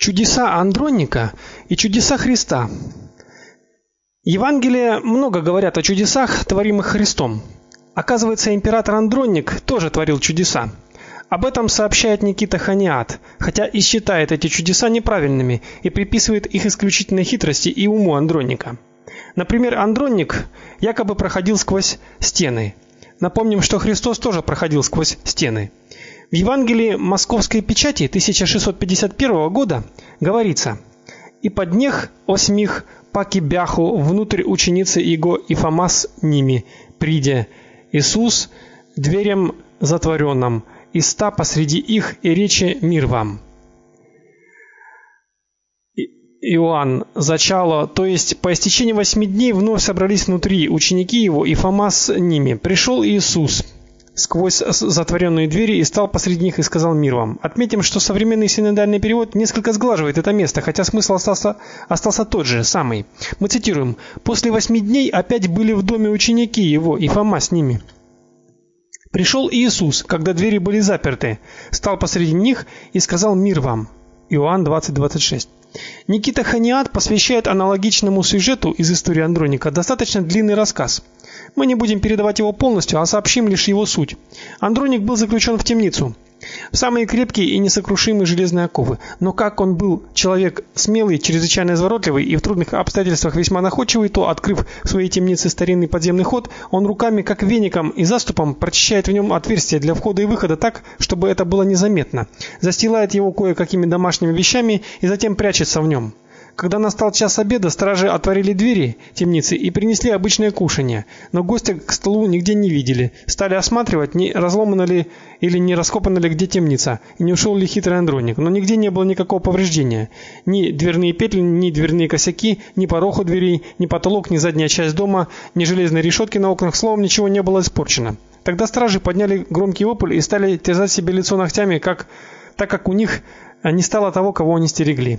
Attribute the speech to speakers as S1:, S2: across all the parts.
S1: Чудеса Андроника и чудеса Христа. Евангелия много говорят о чудесах, творимых Христом. Оказывается, император Андроник тоже творил чудеса. Об этом сообщает Никита Хониат, хотя и считает эти чудеса неправильными и приписывает их исключительной хитрости и уму Андроника. Например, Андроник якобы проходил сквозь стены. Напомним, что Христос тоже проходил сквозь стены. В Евангелии Московской печати 1651 года говорится: «И поднех осьмих паки бяху внутрь ученицы его и Фома с ними, приде Иисус дверям затворенным, и ста посреди их и речи мир вам». Иоанн зачало, то есть по истечении 8 дней вновь собрались внутри ученики его и Фома с ними. Пришел Иисус сквозь затворенные двери и стал посреди них и сказал: мир вам. Отметим, что современный синодальный перевод несколько сглаживает это место, хотя смысл остался тот же, самый. Мы цитируем: «После 8 дней опять были в доме ученики его и Фома с ними. Пришел Иисус, когда двери были заперты, стал посреди них и сказал: мир вам». Иоанн 20:26. Никита Хониат посвящает аналогичному сюжету из истории Андроника достаточно длинный рассказ. Мы не будем передавать его полностью, а сообщим лишь его суть. Андроник был заключен в темницу, в самые крепкие и несокрушимые железные оковы. Но как он был человек смелый, чрезвычайно изворотливый и в трудных обстоятельствах весьма находчивый, то, открыв в своей темнице старинный подземный ход, он руками, как веником и заступом, прочищает в нем отверстия для входа и выхода так, чтобы это было незаметно, застилает его кое-какими домашними вещами и затем прячется в нем. Когда настал час обеда, стражи отворили двери темницы и принесли обычное кушанье, но гостя к столу нигде не видели. Стали осматривать, не разломана ли или не раскопана ли где темница, и не ушел ли хитрый Андроник, но нигде не было никакого повреждения. Ни дверные петли, ни дверные косяки, ни порог у дверей, ни потолок, ни задняя часть дома, ни железные решетки на окнах, словом, ничего не было испорчено. Тогда стражи подняли громкий вопль и стали терзать себе лицо ногтями, так как у них не стало того, кого они стерегли.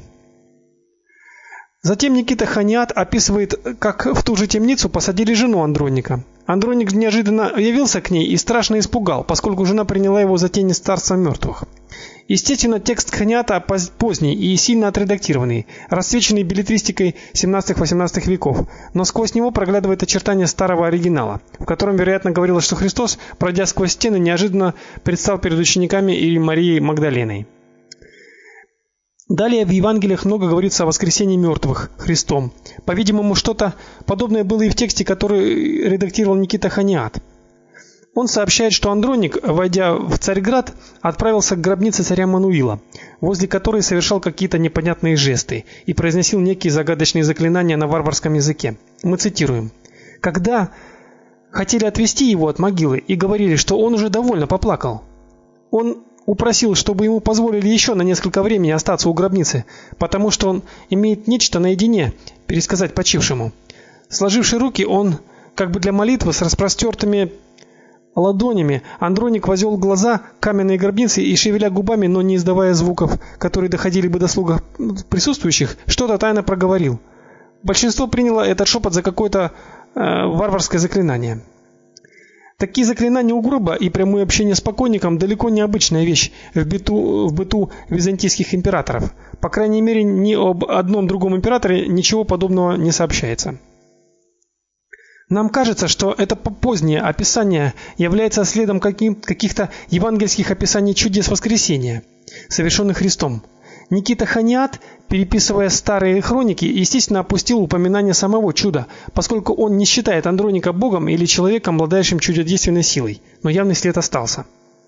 S1: Затем Никита Хониат описывает, как в ту же темницу посадили жену Андроника. Андроник неожиданно явился к ней и страшно испугал, поскольку жена приняла его за тень из царства мертвых. Естественно, текст Хониата поздний и сильно отредактированный, расцвеченный беллетристикой 17-18 веков, но сквозь него проглядывает очертания старого оригинала, в котором, вероятно, говорилось, что Христос, пройдя сквозь стены, неожиданно предстал перед учениками и Марией Магдаленой. Далее в Евангелиях много говорится о воскресении мертвых Христом. По-видимому, что-то подобное было и в тексте, который редактировал Никита Хониат. Он сообщает, что Андроник, войдя в Царьград, отправился к гробнице царя Мануила, возле которой совершал какие-то непонятные жесты и произносил некие загадочные заклинания на варварском языке. Мы цитируем: «Когда хотели отвести его от могилы и говорили, что он уже довольно поплакал, он упросил, чтобы ему позволили еще на несколько времени остаться у гробницы, потому что он имеет нечто наедине пересказать почившему. Сложивши руки, он, как бы для молитвы, с распростертыми ладонями, Андроник возвел глаза к каменной гробнице и, шевеля губами, но не издавая звуков, которые доходили бы до слуха присутствующих, что-то тайно проговорил. Большинство приняло этот шепот за какое-то варварское заклинание». Такие заклинания у гроба и прямое общение с покойником далеко не обычная вещь в быту византийских императоров. По крайней мере, ни об одном другом императоре ничего подобного не сообщается. Нам кажется, что это позднее описание является следом каких-то евангельских описаний чудес воскресения, совершенных Христом. Никита Хониат, переписывая старые хроники, естественно, опустил упоминание самого чуда, поскольку он не считает Андроника богом или человеком, обладающим чудодейственной силой, но явный след остался.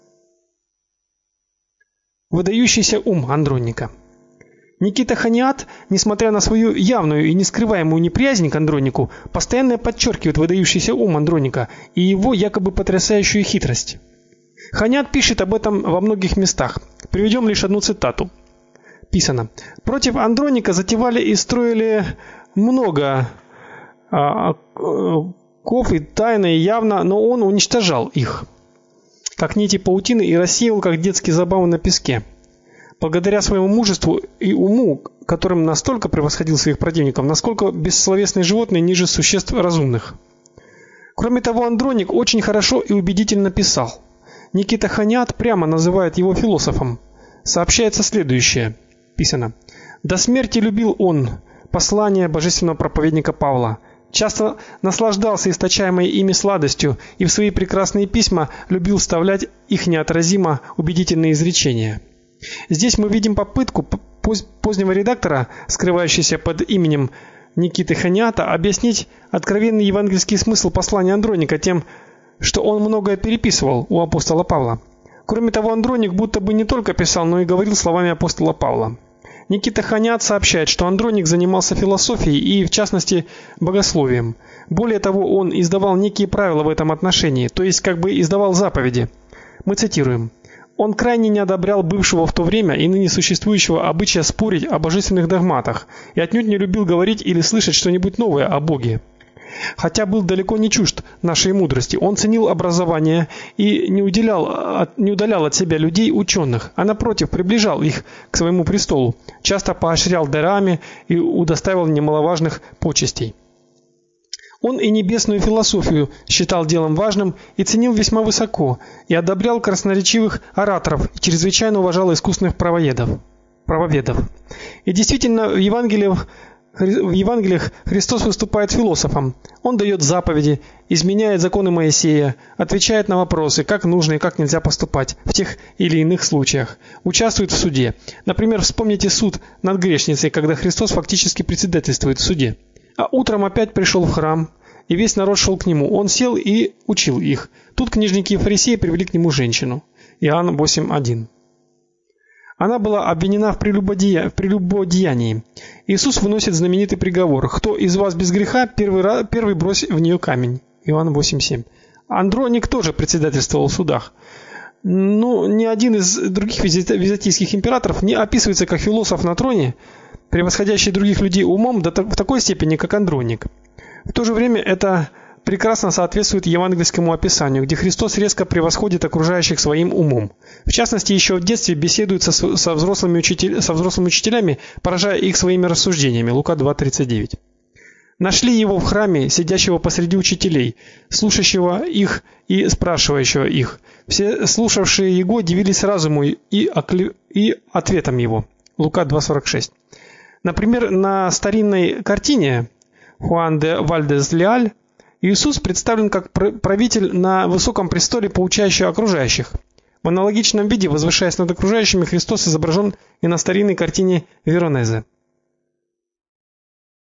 S1: Выдающийся ум Андроника. Никита Хониат, несмотря на свою явную и нескрываемую неприязнь к Андронику, постоянно подчеркивает выдающийся ум Андроника и его якобы потрясающую хитрость. Хониат пишет об этом во многих местах. Приведем лишь одну цитату. Писано: «Против Андроника затевали и строили много ков и тайно и явно, но он уничтожал их, как нити паутины, и рассеивал, как детские забавы на песке. Благодаря своему мужеству и уму, которым настолько превосходил своих противников, насколько бессловесные животные ниже существ разумных. Кроме того, Андроник очень хорошо и убедительно писал. Никита Хониат прямо называет его философом. Сообщается следующее. Писано: До смерти любил он послания божественного проповедника Павла. Часто наслаждался источаемой ими сладостью и в свои прекрасные письма любил вставлять их неотразимо убедительные изречения. Здесь мы видим попытку позднего редактора, скрывающегося под именем Никиты Ханьята, объяснить откровенный евангельский смысл послания Андроника тем, что он многое переписывал у апостола Павла. Кроме того, Андроник будто бы не только писал, но и говорил словами апостола Павла. Никита Ханьят сообщает, что Андроник занимался философией и, в частности, богословием. Более того, он издавал некие правила в этом отношении, то есть как бы издавал заповеди. Мы цитируем: Он крайне не одобрял бывшего в то время и ныне существующего обычая спорить о божественных догматах и отнюдь не любил говорить или слышать что-нибудь новое о Боге. Хотя был далеко не чужд нашей мудрости, он ценил образование и не удалял от себя людей ученых, а напротив приближал их к своему престолу, часто поощрял дарами и удостаивал немаловажных почестей. Он и небесную философию считал делом важным и ценил весьма высоко, и одобрял красноречивых ораторов и чрезвычайно уважал искусных правоведов. И действительно, в Евангелиях Христос выступает философом. Он дает заповеди, изменяет законы Моисея, отвечает на вопросы, как нужно и как нельзя поступать в тех или иных случаях, участвует в суде. Например, вспомните суд над грешницей, когда Христос фактически председательствует в суде. А утром опять пришел в храм, и весь народ шел к нему. Он сел и учил их. Тут книжники и фарисеи привели к нему женщину. Иоанн 8:1. Она была обвинена в прелюбодеянии. Иисус выносит знаменитый приговор: кто из вас без греха, первый брось в нее камень. Иоанн 8:7. Андроник тоже председательствовал в судах. Но ни один из других византийских императоров не описывается как философ на троне, превосходящий других людей умом в такой степени, как Андроник. В то же время это прекрасно соответствует евангельскому описанию, где Христос резко превосходит окружающих своим умом. В частности, еще в детстве беседует со взрослыми учителями, поражая их своими рассуждениями. Лука 2:39. Нашли его в храме, сидящего посреди учителей, слушающего их и спрашивающего их. Все слушавшие его дивились разуму и ответам его. Лука 2:46. Например, на старинной картине Хуан де Вальдес-Леаль Иисус представлен как правитель на высоком престоле, поучающий окружающих. В аналогичном виде, возвышаясь над окружающими, Христос изображен и на старинной картине Веронезе.